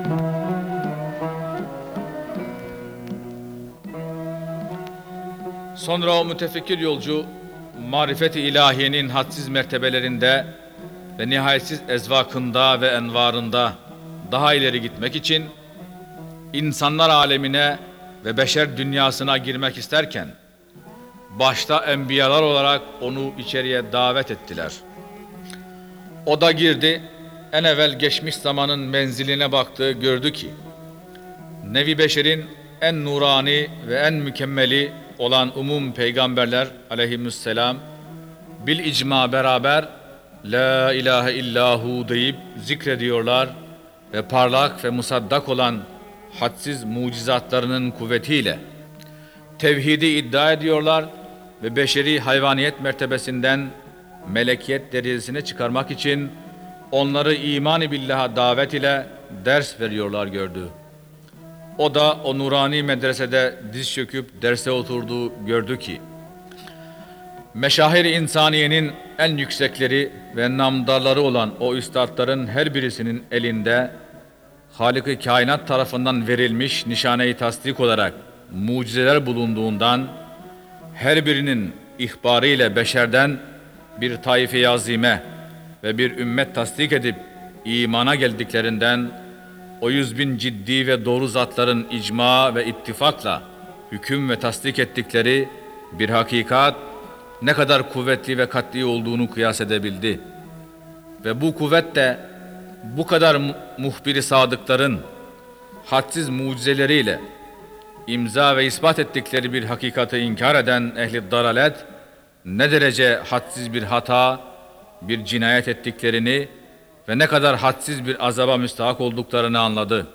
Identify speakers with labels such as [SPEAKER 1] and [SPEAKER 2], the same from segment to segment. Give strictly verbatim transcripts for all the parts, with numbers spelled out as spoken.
[SPEAKER 1] Sonra o mütefekkir yolcu, marifet-i ilahiyenin hadsiz mertebelerinde ve nihayetsiz ezvakında ve envarında daha ileri gitmek için insanlar alemine ve beşer dünyasına girmek isterken, başta enbiyalar olarak onu içeriye davet ettiler. O da girdi, en evvel geçmiş zamanın menziline baktı, gördü ki, Nevi Beşer'in en nurani ve en mükemmeli olan umum peygamberler aleyhisselam bil icma beraber La ilahe illahu deyip zikrediyorlar ve parlak ve musaddak olan hadsiz mucizatlarının kuvvetiyle tevhidi iddia ediyorlar ve beşeri hayvaniyet mertebesinden melekiyet derecesine çıkarmak için onları iman-ı billaha davet ile ders veriyorlar gördü. O da o nurani medresede diz çöküp derse oturdu, gördü ki meşahir-i insaniyenin en yüksekleri ve namdarları olan o üstadların her birisinin elinde Halik-i Kainat tarafından verilmiş nişane-i tasdik olarak mucizeler bulunduğundan her birinin ihbarı ile beşerden bir taife-i azime ve bir ümmet tasdik edip imana geldiklerinden o yüz bin ciddi ve doğru zatların icma ve ittifakla hüküm ve tasdik ettikleri bir hakikat ne kadar kuvvetli ve kat'i olduğunu kıyas edebildi. Ve bu kuvvet de bu kadar muhbir-i sadıkların hadsiz mucizeleriyle imza ve ispat ettikleri bir hakikati inkar eden ehli dalalet ne derece hadsiz bir hata, bir cinayet ettiklerini ve ne kadar hadsiz bir azaba müstahak olduklarını anladı.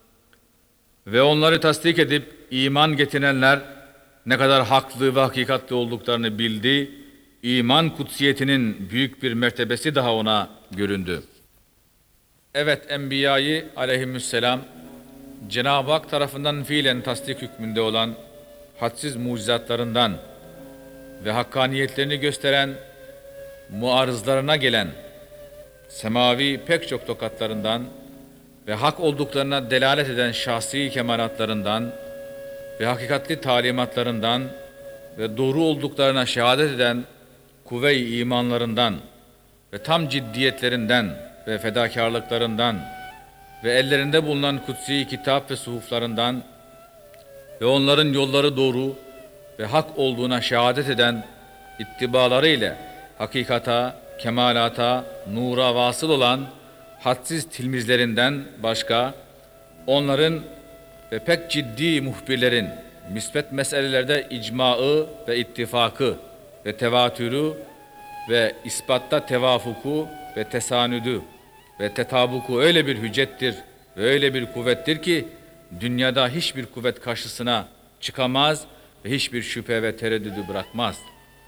[SPEAKER 1] Ve onları tasdik edip iman getirenler ne kadar haklı ve hakikatli olduklarını bildi, iman kutsiyetinin büyük bir mertebesi daha ona göründü. Evet, Enbiya'yı aleyhisselam Cenab-ı Hak tarafından fiilen tasdik hükmünde olan hadsiz mucizatlarından ve hakkaniyetlerini gösteren muarızlarına gelen semavi pek çok tokatlarından ve hak olduklarına delalet eden şahsi kemalatlarından ve hakikatli talimatlarından ve doğru olduklarına şehadet eden kuvve-i imanlarından ve tam ciddiyetlerinden ve fedakarlıklarından ve ellerinde bulunan kutsi kitap ve suhuflarından ve onların yolları doğru ve hak olduğuna şehadet eden ittibaları ile hakikata, kemalata, nura vasıl olan hadsiz tilmizlerinden başka, onların ve pek ciddi muhbirlerin müsbet meselelerde icmaı ve ittifakı ve tevatürü ve ispatta tevafuku ve tesanüdü ve tetabuku öyle bir hüccettir ve öyle bir kuvvettir ki dünyada hiçbir kuvvet karşısına çıkamaz ve hiçbir şüphe ve tereddüdü bırakmaz.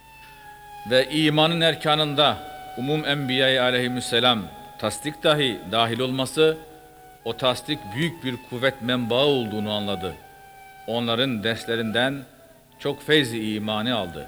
[SPEAKER 1] Ve imanın erkanında umum enbiya-i aleyhisselam tasdik dahi dahil olması, o tasdik büyük bir kuvvet menbaı olduğunu anladı. Onların derslerinden çok feyz-i imanı aldı.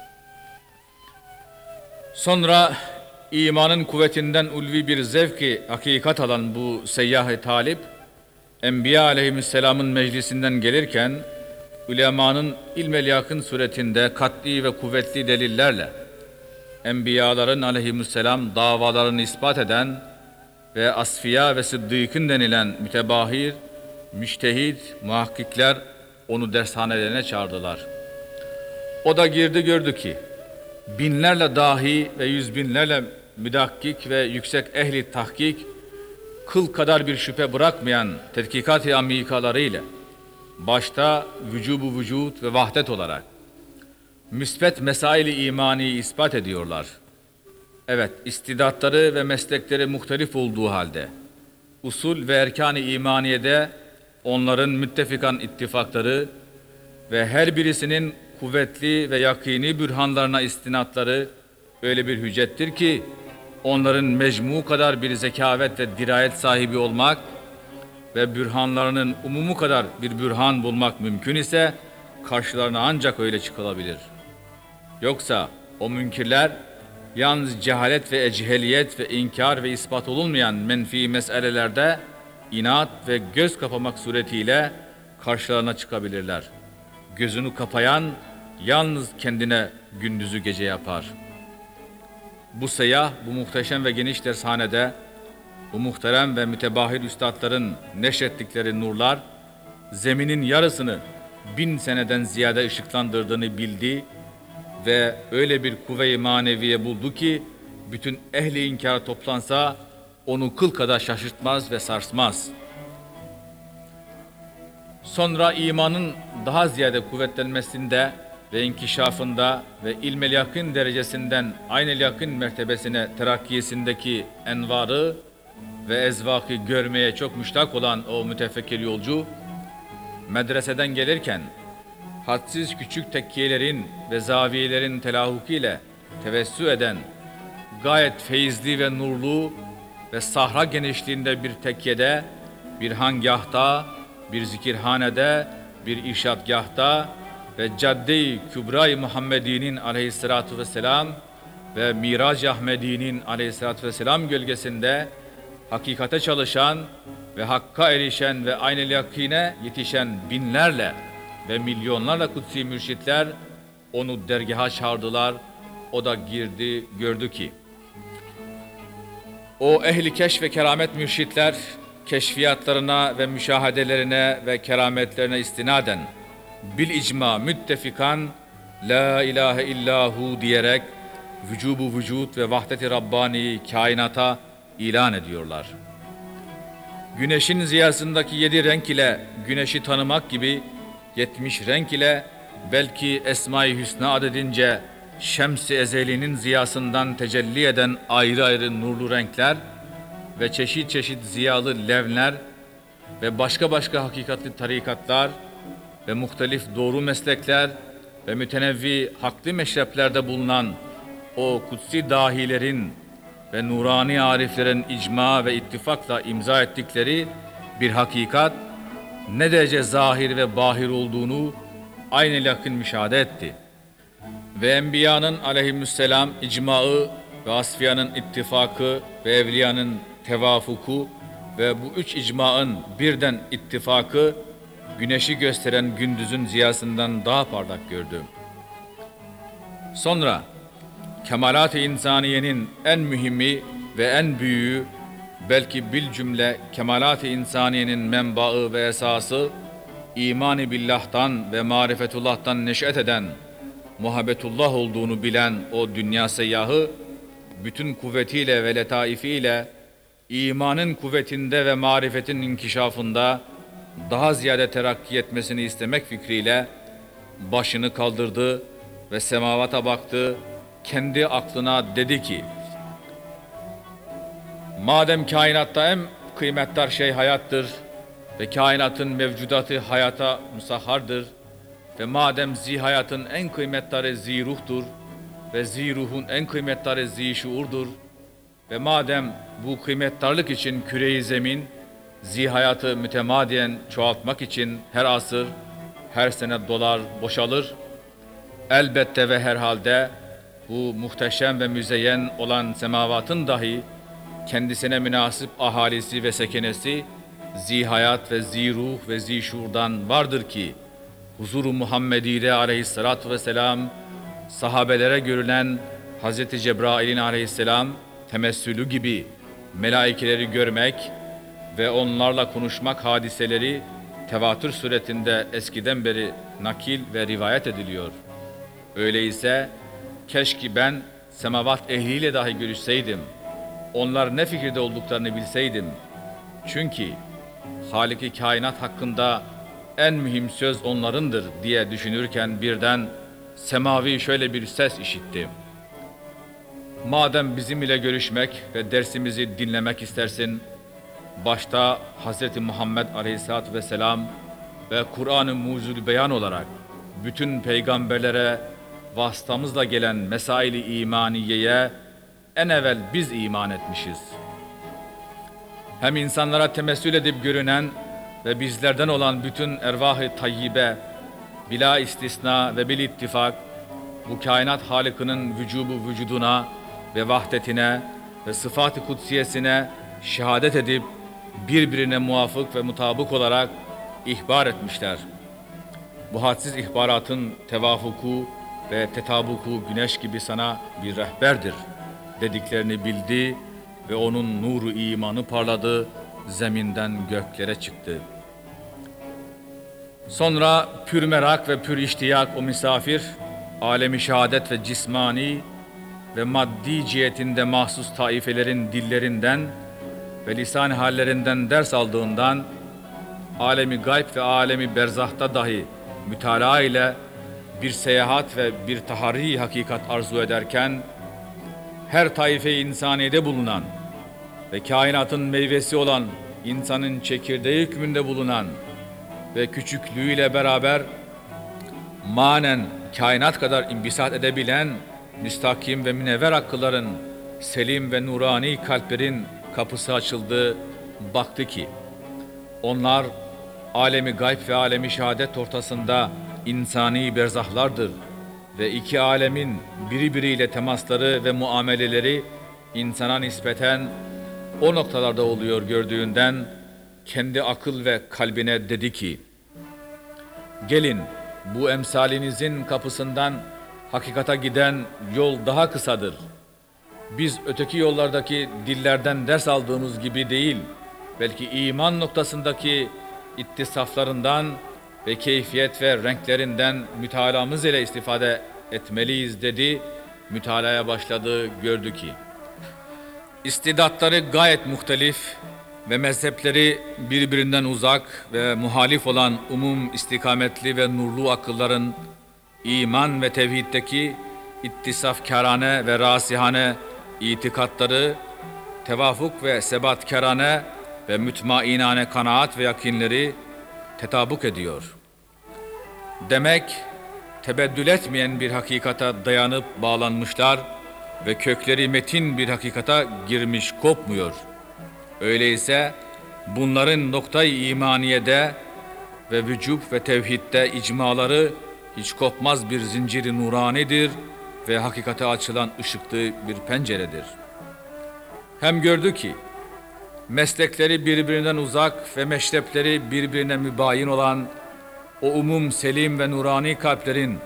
[SPEAKER 1] Sonra imanın kuvvetinden ulvi bir zevki hakikat alan bu seyyah-ı talip, Enbiya aleyhisselamın meclisinden gelirken, ulemanın ilmel yakın suretinde kat'i ve kuvvetli delillerle, Enbiyaların aleyhisselam davalarını ispat eden ve asfiya ve sıddıkın denilen mütebahir, müştehid, muhakkikler onu dershanelerine çağırdılar. O da girdi, gördü ki, binlerle dahi ve yüz binlerle müdakkik ve yüksek ehli tahkik, kıl kadar bir şüphe bırakmayan tetkikat-ı amikalarıyla, başta vücubu vücut ve vahdet olarak, müsbet mesail-i imani ispat ediyorlar. Evet, istidatları ve meslekleri muhtelif olduğu halde, usul ve erkan-ı imaniyede onların müttefikan ittifakları ve her birisinin kuvvetli ve yakini bürhanlarına istinatları öyle bir hüccettir ki, onların mecmu kadar bir zekavet ve dirayet sahibi olmak ve bürhanlarının umumu kadar bir bürhan bulmak mümkün ise, karşılarına ancak öyle çıkılabilir. Yoksa o münkirler, yalnız cehalet ve echeliyet ve inkar ve ispat olunmayan menfi meselelerde inat ve göz kapamak suretiyle karşılarına çıkabilirler. Gözünü kapayan yalnız kendine gündüzü gece yapar. Bu seyyah, bu muhteşem ve geniş dershanede bu muhterem ve mütebahir üstadların neşrettikleri nurlar zeminin yarısını bin seneden ziyade ışıklandırdığını bildi ve öyle bir kuvve-i maneviye buldu ki bütün ehli inkar toplansa onu kıl kadar şaşırtmaz ve sarsmaz. Sonra imanın daha ziyade kuvvetlenmesinde ve inkişafında ve ilmel yakın derecesinden aynel yakın mertebesine terakkiyesindeki envarı ve ezvakı görmeye çok müştak olan o mütefekkir yolcu, medreseden gelirken hadsiz küçük tekkiyelerin ve zaviyelerin telahukiyle tevessü eden gayet feyizli ve nurlu ve sahra genişliğinde bir tekkiyede, bir hangahta, bir zikirhanede, bir irşadgahta ve Cadde-i Kübra-i Muhammedi'nin aleyhissalatu vesselam ve Mirac-ı Ahmedi'nin aleyhissalatu vesselam gölgesinde hakikate çalışan ve hakka erişen ve aynel yakine yetişen binlerle ve milyonlarla kutsi mürşitler onu dergaha çağırdılar. O da girdi, gördü ki o ehli keşf ve keramet mürşitler keşfiyatlarına ve müşahedelerine ve kerametlerine istinaden bil icma müttefikan la ilahe illahu diyerek vücubu vücut ve vahdet-i Rabbani kainata ilan ediyorlar. Güneşin ziyasındaki yedi renk ile güneşi tanımak gibi yetmiş renk ile belki Esma-i Hüsna adedince Şems-i Ezeli'nin ziyasından tecelli eden ayrı ayrı nurlu renkler ve çeşit çeşit ziyalı levner ve başka başka hakikatli tarikatlar ve muhtelif doğru meslekler ve mütenevvi haklı meşreplerde bulunan o kutsi dahilerin ve nurani ariflerin icma ve ittifakla imza ettikleri bir hakikat ne derece zahir ve bahir olduğunu aynı yakın müşahede etti. Ve Enbiya'nın aleyhisselam icmaı ve Asfiya'nın ittifakı ve Evliya'nın tevafuku ve bu üç icmaın birden ittifakı güneşi gösteren gündüzün ziyasından daha parlak gördü. Sonra kemalat-ı insaniyenin en mühimi ve en büyüğü, belki bil cümle kemalat-ı insaniyenin menbaı ve esası, iman-ı billah'tan ve marifetullah'tan neş'et eden muhabbetullah olduğunu bilen o dünya seyyahı, bütün kuvvetiyle ve letaifiyle imanın kuvvetinde ve marifetin inkişafında daha ziyade terakki etmesini istemek fikriyle başını kaldırdı ve semavata baktı. Kendi aklına dedi ki, madem kainatta en kıymetli şey hayattır ve kainatın mevcudatı hayata musahhardır ve madem zihayatın en kıymetli ziruhtur ve ziruhun en kıymetli zişuurdur ve madem bu kıymettarlık için küre-i zemin zihayatı mütemadiyen çoğaltmak için her asır, her sene dolar boşalır, elbette ve herhalde bu muhteşem ve müzeyyen olan semavatın dahi kendisine münasip ahalisi ve sekenesi zihayat ve ziruh ve zişurdan vardır ki huzur-u Muhammedi'de aleyhissalatu vesselam sahabelere görülen Hazreti Cebrail'in aleyhisselam temessülü gibi melaikeleri görmek ve onlarla konuşmak hadiseleri tevatür suretinde eskiden beri nakil ve rivayet ediliyor. Öyleyse keşke ben semavat ehliyle dahi görüşseydim, onlar ne fikirde olduklarını bilseydim. Çünkü Halik-i kainat hakkında en mühim söz onlarındır diye düşünürken birden semavi şöyle bir ses işitti. Madem bizim ile görüşmek ve dersimizi dinlemek istersin, başta Hz. Muhammed Aleyhisselatü Vesselam ve Kur'an-ı Mucizül Beyan olarak bütün peygamberlere vasıtamızla gelen mesail-i imaniyeye en evvel biz iman etmişiz. Hem insanlara temessül edip görünen ve bizlerden olan bütün ervah-ı tayyibe bila istisna ve bil ittifak bu kainat halikinin vücubu vücuduna ve vahdetine ve sıfat-ı kudsiyesine şehadet edip birbirine muvafık ve mutabık olarak ihbar etmişler. Bu hadsiz ihbaratın tevafuku ve tetabuku güneş gibi sana bir rehberdir dediklerini bildi ve onun nuru imanı parladı, zeminden göklere çıktı. Sonra pür merak ve pür iştiyak o misafir, alemi şehadet ve cismani ve maddi cihetinde mahsus taifelerin dillerinden ve lisan hallerinden ders aldığından, alemi gayb ve alemi berzahta dahi mütalaa ile bir seyahat ve bir taharri hakikat arzu ederken, her taife-i insaniyede bulunan ve kainatın meyvesi olan insanın çekirdeği hükmünde bulunan ve küçüklüğüyle beraber manen kainat kadar imbisat edebilen müstakim ve münevver akılların, selim ve nurani kalplerin kapısı açıldı, baktı ki onlar alemi gayb ve alemi şehadet ortasında insani berzahlardır ve iki alemin birbiriyle temasları ve muameleleri insana nispeten o noktalarda oluyor gördüğünden kendi akıl ve kalbine dedi ki, gelin bu emsalinizin kapısından hakikata giden yol daha kısadır. Biz öteki yollardaki dillerden ders aldığımız gibi değil, belki iman noktasındaki ittisaflarından ve keyfiyet ve renklerinden mütalamız ile istifade etmeliyiz dedi. Mütalaya başladı, gördü ki istidatları gayet muhtelif ve mezhepleri birbirinden uzak ve muhalif olan umum istikametli ve nurlu akılların iman ve tevhiddeki ittisafkârane ve rasihane itikatları, tevafuk ve sebatkârane ve mütmainane kanaat ve yakinleri tetabuk ediyor. Demek tebeddül etmeyen bir hakikata dayanıp bağlanmışlar ve kökleri metin bir hakikata girmiş kopmuyor. Öyleyse bunların noktayı imaniyede ve vücub ve tevhidde icmaları hiç kopmaz bir zinciri nuranidir ve hakikate açılan ışıklı bir penceredir. Hem gördü ki meslekleri birbirinden uzak ve meşrepleri birbirine mübayin olan o umum selim ve nurani kalplerin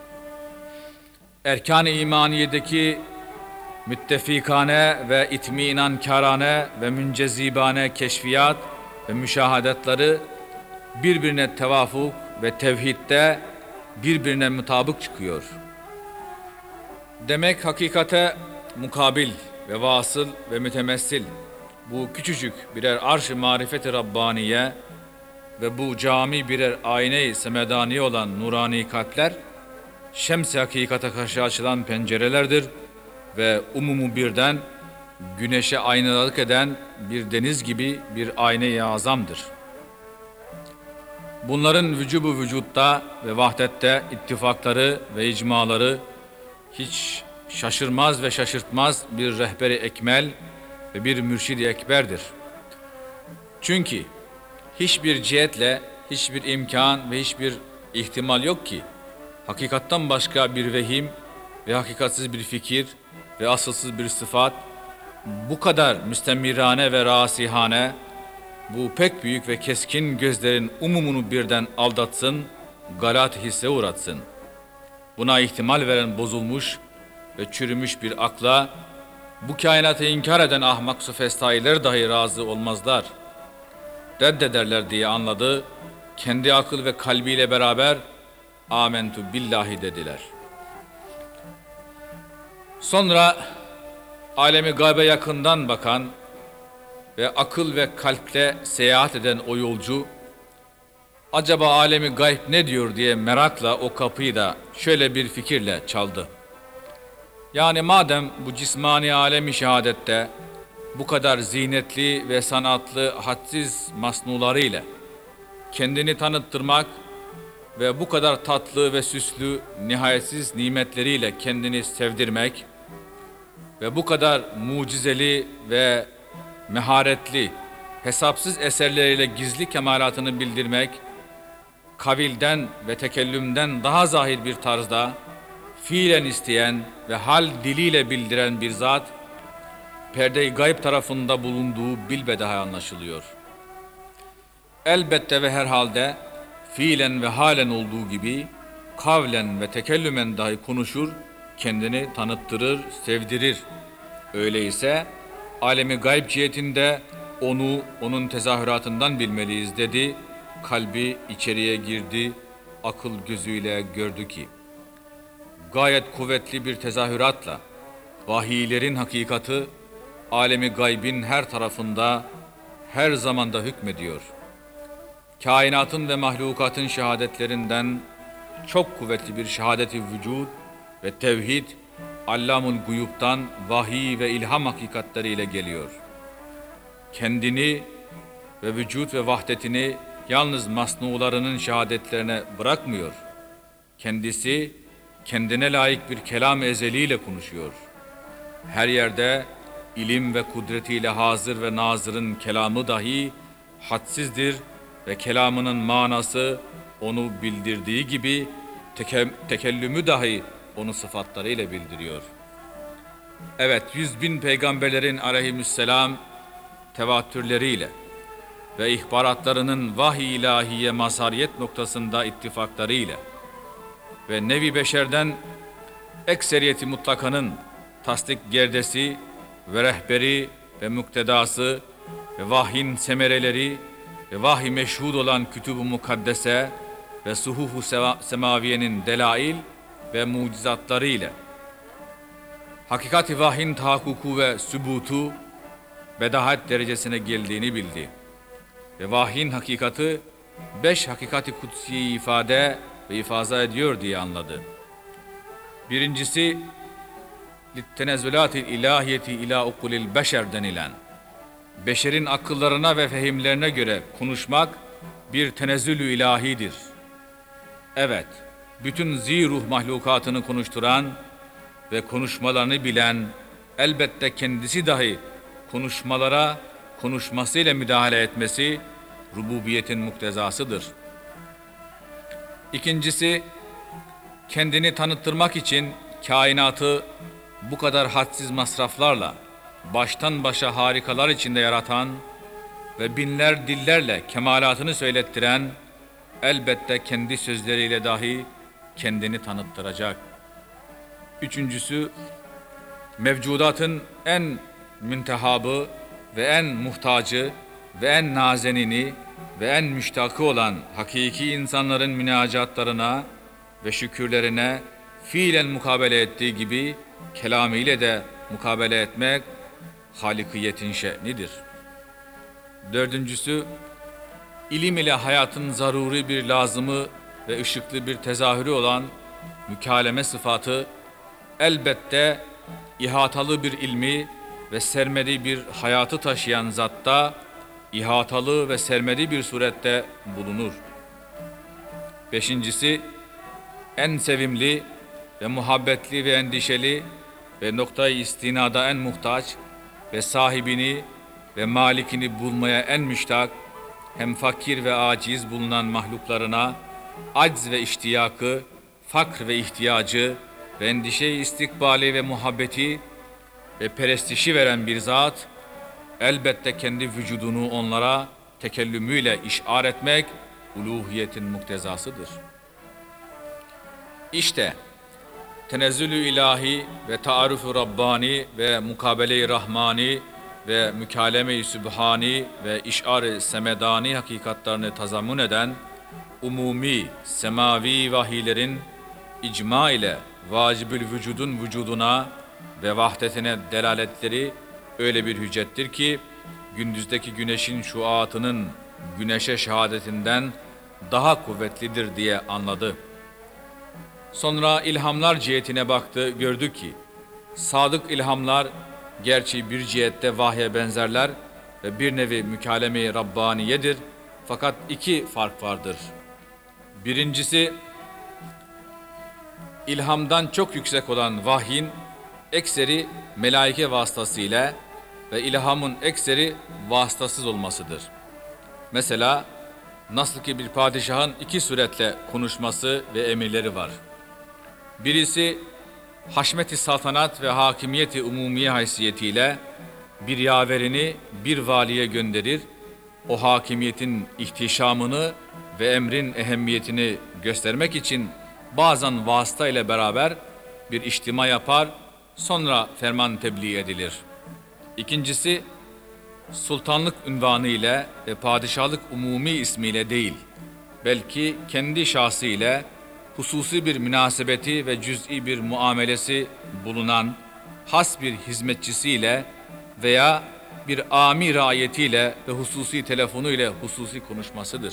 [SPEAKER 1] erkan-ı imaniyedeki müttefikane ve itminankârane ve müncezibane keşfiyat ve müşahadetleri birbirine tevafuk ve tevhidde birbirine mutabık çıkıyor. Demek hakikate mukabil ve vasıl ve mütemessil bu küçücük birer arş-ı marifet-i Rabbaniye ve bu cami birer ayne-i semedani olan nurani kalpler şems-i hakikate karşı açılan pencerelerdir ve umumu birden güneşe aynalık eden bir deniz gibi bir ayne-i azamdır. Bunların vücubu vücutta ve vahdette ittifakları ve icmaları hiç şaşırmaz ve şaşırtmaz bir rehber-i ekmel ve bir mürşid-i ekberdir. Çünkü hiçbir cihetle, hiçbir imkan ve hiçbir ihtimal yok ki hakikattan başka bir vehim ve hakikatsiz bir fikir ve asılsız bir sıfat bu kadar müstemirane ve rasihane, bu pek büyük ve keskin gözlerin umumunu birden aldatsın, galat hisse uğratsın. Buna ihtimal veren bozulmuş ve çürümüş bir akla bu kainatı inkar eden ahmak sufestailer dahi razı olmazlar. Reddederler diye anladı. Kendi akıl ve kalbiyle beraber amentu billahi dediler. Sonra alemi gaybe yakından bakan ve akıl ve kalple seyahat eden o yolcu, acaba alemi gayb ne diyor diye merakla o kapıyı da şöyle bir fikirle çaldı. Yani madem bu cismani alemi şehadette bu kadar zinetli ve sanatlı hadsiz masnularıyla kendini tanıttırmak ve bu kadar tatlı ve süslü nihayetsiz nimetleriyle kendini sevdirmek ve bu kadar mucizeli ve meharetli, hesapsız eserleriyle gizli kemalatını bildirmek, kavilden ve tekellümden daha zahir bir tarzda fiilen isteyen ve hal diliyle bildiren bir zat, perde-i gayb tarafında bulunduğu bilbedaha anlaşılıyor. elbette ve herhalde fiilen ve halen olduğu gibi kavlen ve tekellümen dahi konuşur, kendini tanıttırır, sevdirir. Öyleyse alemi gayb cihetinde onu onun tezahüratından bilmeliyiz dedi. Kalbi içeriye girdi, akıl gözüyle gördü ki gayet kuvvetli bir tezahüratla vahiylerin hakikati alemi gaybin her tarafında, her zamanda hükmediyor. Kainatın ve mahlukatın şehadetlerinden çok kuvvetli bir şehadeti vücud ve tevhid, Allamul Guyub'dan vahiy ve ilham hakikatleriyle geliyor. Kendini ve vücut ve vahdetini yalnız masnularının şehadetlerine bırakmıyor. Kendisi kendine layık bir kelam ezeliyle konuşuyor. Her yerde ilim ve kudretiyle hazır ve nazırın kelamı dahi hadsizdir ve kelamının manası onu bildirdiği gibi teke, tekellümü dahi onu sıfatlarıyla bildiriyor. Evet, yüz bin peygamberlerin aleyhisselam tevatürleriyle ve ihbaratlarının vahiy ilahiye mazhariyet noktasında ittifaklarıyla ve nevi beşerden ekseriyeti mutlakanın tasdik gerdesi ve rehberi ve muktedası ve vahyin semereleri ve vahiy meşhud olan kütüb-ü mukaddese ve suhuf-u semaviyenin delail ve mucizatları ile hakikati vahyin tahakkuku ve sübutu bedahat derecesine geldiğini bildi. Ve vahyin hakikati beş hakikati kutsiyi ifade ve ifaza ediyor diye anladı. Birincisi, littenezzülatil ilahiyeti ila ukulil beşer denilen, beşerin akıllarına ve fehimlerine göre konuşmak bir tenezzülü ilahidir. Evet, bütün ziruh mahlukatını konuşturan ve konuşmalarını bilen, elbette kendisi dahi konuşmalara konuşmasıyla müdahale etmesi rububiyetin muktezasıdır. İkincisi, kendini tanıttırmak için kainatı bu kadar hadsiz masraflarla baştan başa harikalar içinde yaratan ve binler dillerle kemalatını söylettiren, elbette kendi sözleriyle dahi kendini tanıttıracak. Üçüncüsü, mevcudatın en müntehabı ve en muhtacı ve en nazenini ve en müştakı olan hakiki insanların münacatlarına ve şükürlerine fiilen mukabele ettiği gibi kelamıyla de mukabele etmek halikiyetin şe'nidir. Dördüncüsü, ilim ile hayatın zaruri bir lazımı ve ışıklı bir tezahürü olan mükaleme sıfatı elbette ihatalı bir ilmi ve sermedi bir hayatı taşıyan zatta ihatalı ve sermedi bir surette bulunur. Beşincisi, en sevimli ve muhabbetli ve endişeli ve noktayı istinada en muhtaç ve sahibini ve malikini bulmaya en müştak, hem fakir ve aciz bulunan mahluklarına acz ve iştiyakı, fakr ve ihtiyacı ve endişe-i istikbali ve muhabbeti ve perestişi veren bir zat, elbette kendi vücudunu onlara tekellümüyle işar etmek uluhiyetin muktezasıdır. İşte tenezzülü ilahi ve taarrufu rabbani ve mukabele-i rahmani ve mükaleme-i sübhani ve işar-ı semedani hakikatlarını tazammun eden umumi semavi vahiylerin icma ile vacibül vücudun vücuduna ve vahdetine delaletleri öyle bir hüccettir ki gündüzdeki güneşin şuatının güneşe şehadetinden daha kuvvetlidir diye anladı. Sonra ilhamlar cihetine baktı, gördü ki sadık ilhamlar gerçi bir cihette vahye benzerler ve bir nevi mükaleme-i Rabbaniyedir, fakat iki fark vardır. Birincisi, ilhamdan çok yüksek olan vahyin ekseri melaike vasıtasıyla ve ilhamın ekseri vasıtasız olmasıdır. Mesela nasıl ki bir padişahın iki suretle konuşması ve emirleri var. Birisi haşmet-i saltanat ve hakimiyeti umumiye haysiyetiyle bir yaverini bir valiye gönderir o hakimiyetin ihtişamını ve emrin ehemmiyetini göstermek için bazen vasıta ile beraber bir içtima yapar, sonra ferman tebliğ edilir. İkincisi, sultanlık unvanı ile ve padişahlık umumi ismiyle değil, belki kendi şahsı ile hususi bir münasebeti ve cüz'i bir muamelesi bulunan has bir hizmetçisiyle veya bir ami raiyetiyle ve hususi telefonu ile hususi konuşmasıdır.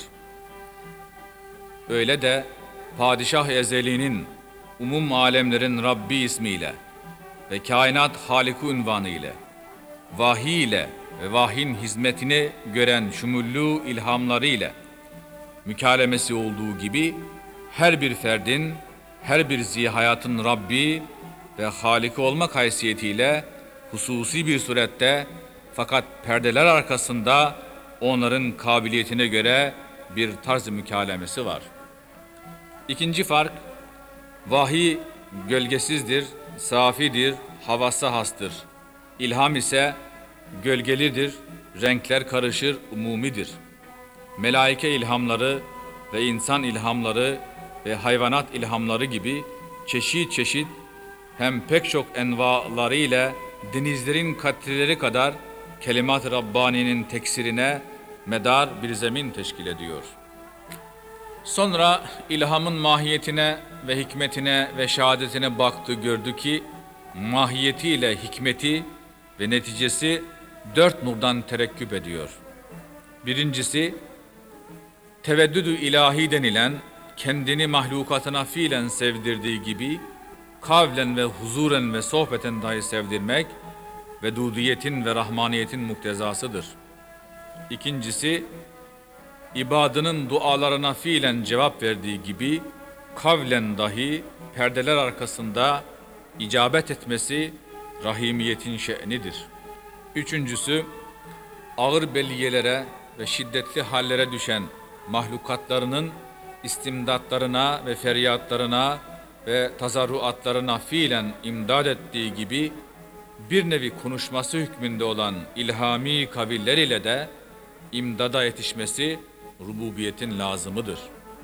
[SPEAKER 1] Öyle de Padişah Ezeli'nin umum alemlerin Rabbi ismiyle ve kainat Halik-i unvanı ile, vahiy ile ve vahyin hizmetini gören şumullü ilhamları ile mükalemesi olduğu gibi her bir ferdin, her bir zihayatın Rabbi ve Halik olmak haysiyetiyle hususi bir surette fakat perdeler arkasında onların kabiliyetine göre bir tarz-ı mükalemesi var. İkinci fark, vahiy gölgesizdir, safidir, havası hastır. İlham ise gölgelidir, renkler karışır, umumidir. Melaike ilhamları ve insan ilhamları ve hayvanat ilhamları gibi çeşit çeşit hem pek çok envaları ile denizlerin katreleri kadar kelimat-ı Rabbani'nin teksirine medar bir zemin teşkil ediyor. Sonra ilhamın mahiyetine ve hikmetine ve şehadetine baktı, gördü ki mahiyetiyle hikmeti ve neticesi dört nurdan terekküp ediyor. Birincisi, teveddüdü ilahi denilen kendini mahlukatına fiilen sevdirdiği gibi kavlen ve huzuren ve sohbeten dahi sevdirmek vedudiyetin ve rahmaniyetin muktezasıdır. İkincisi, ibadının dualarına fiilen cevap verdiği gibi kavlen dahi perdeler arkasında icabet etmesi rahimiyetin şe'nidir. Üçüncüsü, ağır beliyelere ve şiddetli hallere düşen mahlukatlarının istimdatlarına ve feryatlarına ve tazarruatlarına fiilen imdad ettiği gibi bir nevi konuşması hükmünde olan ilhami kaviller ile de imdada yetişmesi rububiyetin lazımıdır.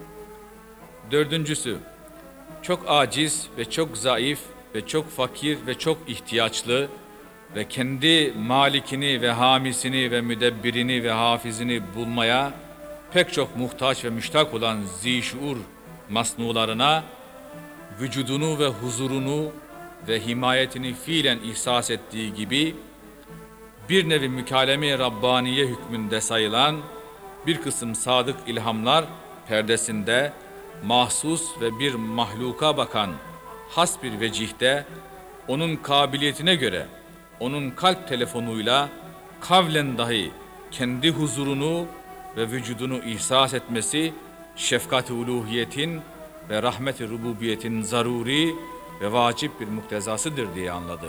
[SPEAKER 1] Dördüncüsü, çok aciz ve çok zayıf ve çok fakir ve çok ihtiyaçlı ve kendi malikini ve hamisini ve müdebbirini ve hafizini bulmaya pek çok muhtaç ve müştak olan zişuur masnularına vücudunu ve huzurunu ve himayetini fiilen ihsas ettiği gibi bir nevi mükaleme-i Rabbaniye hükmünde sayılan bir kısım sadık ilhamlar perdesinde mahsus ve bir mahluka bakan has bir vecihte onun kabiliyetine göre onun kalp telefonuyla kavlen dahi kendi huzurunu ve vücudunu ihsas etmesi şefkat-i uluhiyetin ve rahmet-i rububiyetin zaruri ve vacip bir muktezasıdır diye anladı.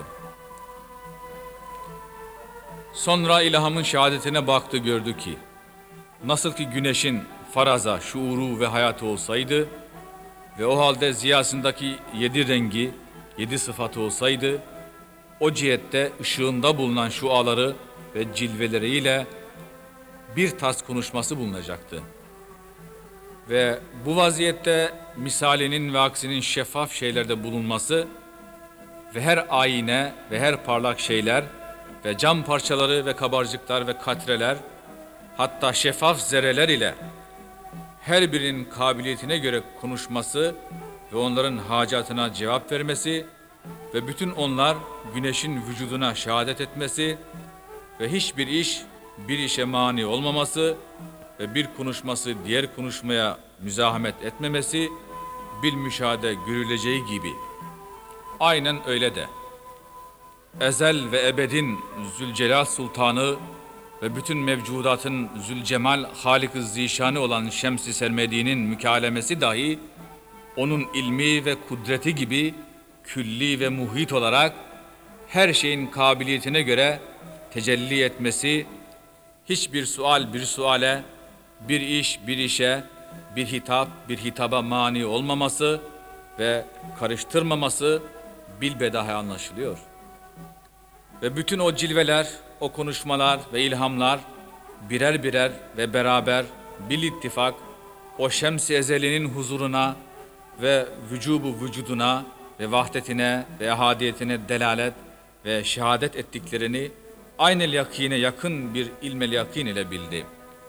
[SPEAKER 1] Sonra ilhamın şehadetine baktı, gördü ki nasıl ki güneşin faraza, şuuru ve hayatı olsaydı ve o halde ziyasındaki yedi rengi, yedi sıfatı olsaydı, o cihette ışığında bulunan şuaları ve cilveleriyle bir tas konuşması bulunacaktı. Ve bu vaziyette misalinin ve aksinin şeffaf şeylerde bulunması ve her ayine ve her parlak şeyler ve cam parçaları ve kabarcıklar ve katreler, hatta şeffaf zerreler ile her birinin kabiliyetine göre konuşması ve onların hacatına cevap vermesi ve bütün onlar güneşin vücuduna şehadet etmesi ve hiçbir iş bir işe mani olmaması ve bir konuşması diğer konuşmaya müzahamet etmemesi bil müşahede görüleceği gibi. Aynen öyle de ezel ve ebedin Zülcelal Sultanı ve bütün mevcudatın Zülcemal Halik-ı Zişanı olan Şems-i Sermedi'nin mükalemesi dahi onun ilmi ve kudreti gibi külli ve muhit olarak her şeyin kabiliyetine göre tecelli etmesi, hiçbir sual bir suale, bir iş bir işe, bir hitap bir hitaba mani olmaması ve karıştırmaması bilbedahe anlaşılıyor. Ve bütün o cilveler, o konuşmalar ve ilhamlar birer birer ve beraber bil ittifak o şems-i ezelinin huzuruna ve vücubu vücuduna ve vahdetine ve ehadiyetine delalet ve şehadet ettiklerini aynel yakine yakın bir ilmel yakin ile bildi.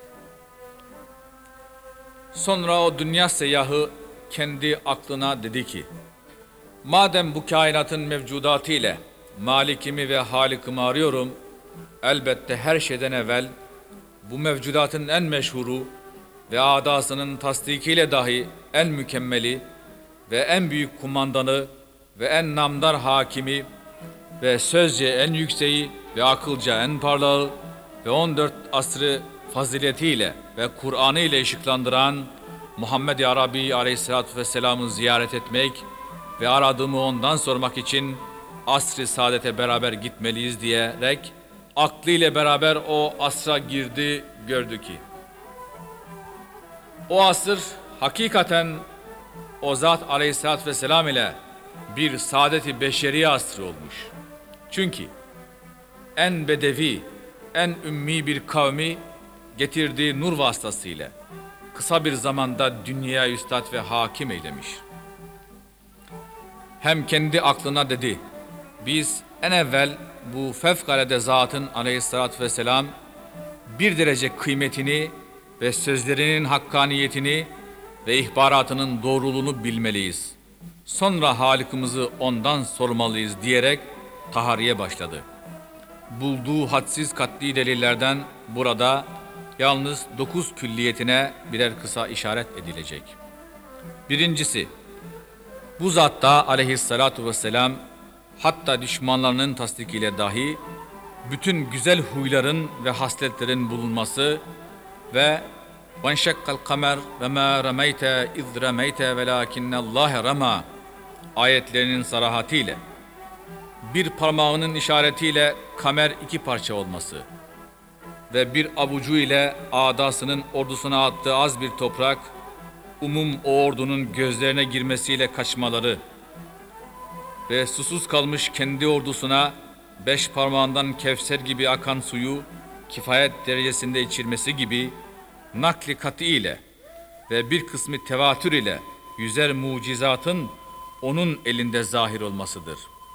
[SPEAKER 1] Sonra o dünya seyyahı kendi aklına dedi ki, madem bu kainatın mevcudatı ile malikimi ve halikimi arıyorum, elbette her şeyden evvel bu mevcudatın en meşhuru ve adasının tasdikiyle dahi en mükemmeli ve en büyük kumandanı ve en namdar hakimi ve sözce en yükseği ve akılca en parlağı ve on dört asrı faziletiyle ve Kur'an'ı ile ışıklandıran Muhammed-i Arabi Aleyhisselatü Vesselam'ı ziyaret etmek ve aradığımı ondan sormak için asr-ı saadete beraber gitmeliyiz diyerek aklıyla beraber o asra girdi, gördü ki o asır hakikaten o zat Aleyhisselatü Vesselam ile bir saadet-i beşeri asrı olmuş. Çünkü en bedevi, en ümmi bir kavmi getirdiği nur vasıtasıyla kısa bir zamanda dünyaya üstad ve hakim eylemiş. Hem kendi aklına dedi, biz en evvel bu fevkalade zatın Aleyhisselatü Vesselam bir derece kıymetini ve sözlerinin hakkaniyetini ve ihbaratının doğruluğunu bilmeliyiz. Sonra Halık'ımızı ondan sormalıyız diyerek tahariye başladı. Bulduğu hadsiz katli delillerden burada yalnız dokuz külliyetine birer kısa işaret edilecek. Birincisi, bu zatta aleyhissalatu vesselam hatta düşmanlarının tasdikiyle dahi bütün güzel huyların ve hasletlerin bulunması ve وَنْشَقَّ الْقَمَرْ وَمَا رَمَيْتَ اِذْ رَمَيْتَ وَلَاكِنَّ اللّٰهَ رَمَى ayetlerinin sarahatiyle bir parmağının işaretiyle kamer iki parça olması ve bir avucu ile adasının ordusuna attığı az bir toprak umum o ordunun gözlerine girmesiyle kaçmaları ve susuz kalmış kendi ordusuna beş parmağından Kevser gibi akan suyu kifayet derecesinde içirmesi gibi nakli kat'i ile ve bir kısmı tevatür ile yüzer mucizatın onun elinde zahir olmasıdır.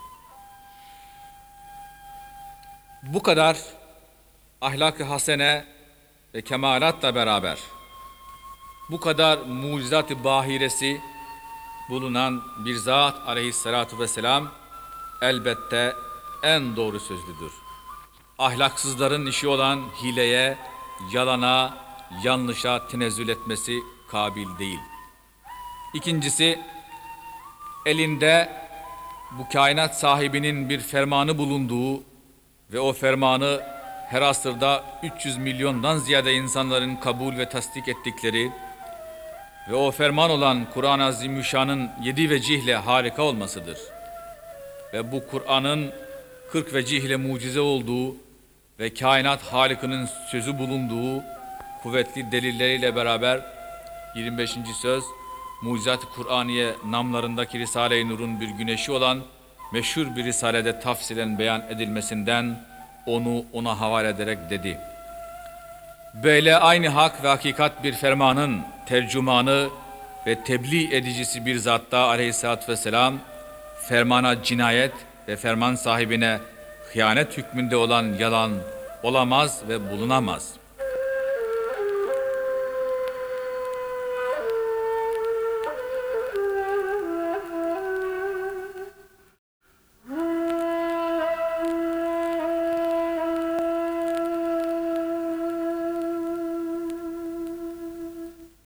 [SPEAKER 1] Bu kadar ahlak-ı hasene ve kemalatla beraber bu kadar mucizat-ı bahiresi bulunan bir zat aleyhissalatu vesselam elbette en doğru sözlüdür. Ahlaksızların işi olan hileye, yalana, yanlışa tenezzül etmesi kabil değil. İkincisi, elinde bu kainat sahibinin bir fermanı bulunduğu ve o fermanı her asırda üç yüz milyondan ziyade insanların kabul ve tasdik ettikleri ve o ferman olan Kur'an-ı Azimüşşan'ın yedi vecihle harika olmasıdır. Ve bu Kur'an'ın kırk vecihle mucize olduğu ve kainat Halık'ının sözü bulunduğu kuvvetli delilleriyle beraber yirmi beşinci söz Mucizat-ı Kur'aniye namlarındaki Risale-i Nur'un bir güneşi olan meşhur bir risalede tafsilen beyan edilmesinden onu ona havale ederek dedi. Böyle aynı hak ve hakikat bir fermanın tercümanı ve tebliğ edicisi bir zatta aleyhissalatü vesselam fermana cinayet ve ferman sahibine hıyanet hükmünde olan yalan olamaz ve bulunamaz.